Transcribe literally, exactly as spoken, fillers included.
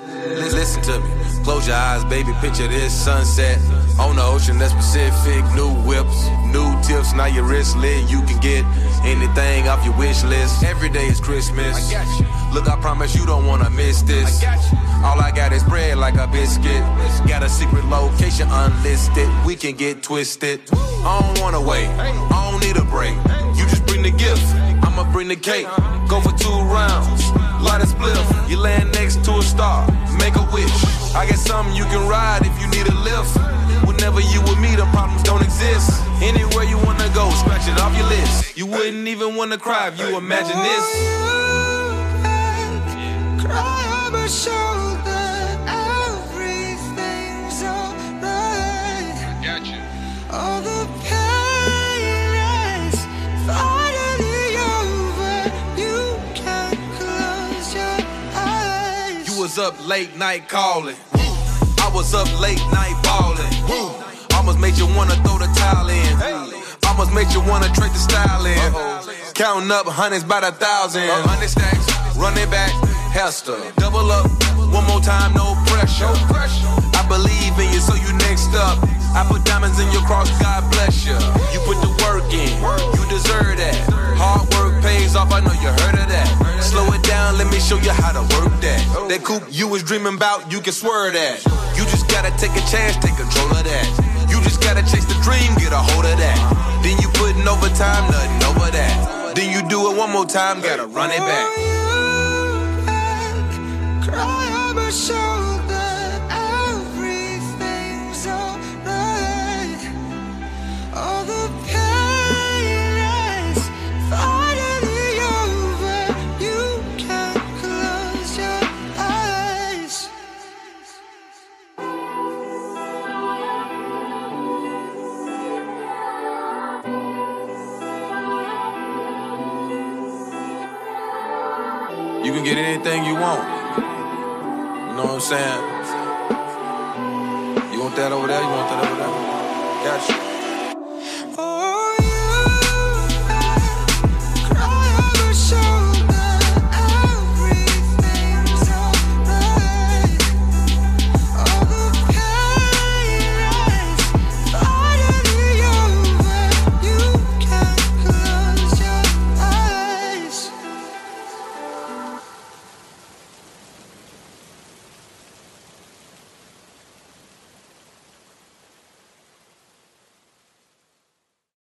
Listen to me, close your eyes, baby, picture this sunset on the ocean, that's Pacific. New whips, new tips, now your wrist lit. You can get anything off your wish list. Every day is Christmas. I got you. Look, I promise you don't wanna miss this. I got you. All I got is bread like a biscuit. Got a secret location unlisted. We can get twisted. I don't wanna wait, I don't need a break. You just bring the gift, I'ma bring the cake. Go for two rounds, light a spliff. You land next to a star, make a wish. I got something you can ride if you need a lift. Whenever you with me, the problems don't exist. Anywhere you wanna go, scratch it off your list. You wouldn't even wanna cry if you imagine this. Cry on my shoulder, everything's alright. Got you. All the pain is finally over. You can close your eyes. You was up late night calling. I was up late night ballin'. Almost made you wanna throw the towel in. Almost made you wanna trade the style in. Counting up hundreds by the thousand. Hundred stacks, run it back, Hester. Double up, one more time, no pressure. I believe in you, so you next up. I put diamonds in your cross, God bless you. You put the work in, you deserve that. Hard work pays off, I know you heard of that. Slow it down, let me show you how to work that. That coupe you was dreaming about, you can swerve that. You just gotta take a chance, take control of that. You just gotta chase the dream, get a hold of that. Then you putting overtime, nothing over that. Then you do it one more time, gotta run it back. Cry on my shoulder, everything's alright. All the pain is finally over. You can close your eyes. You can get anything you want. You know what I'm saying? You want that over there? You want that over there? Got you.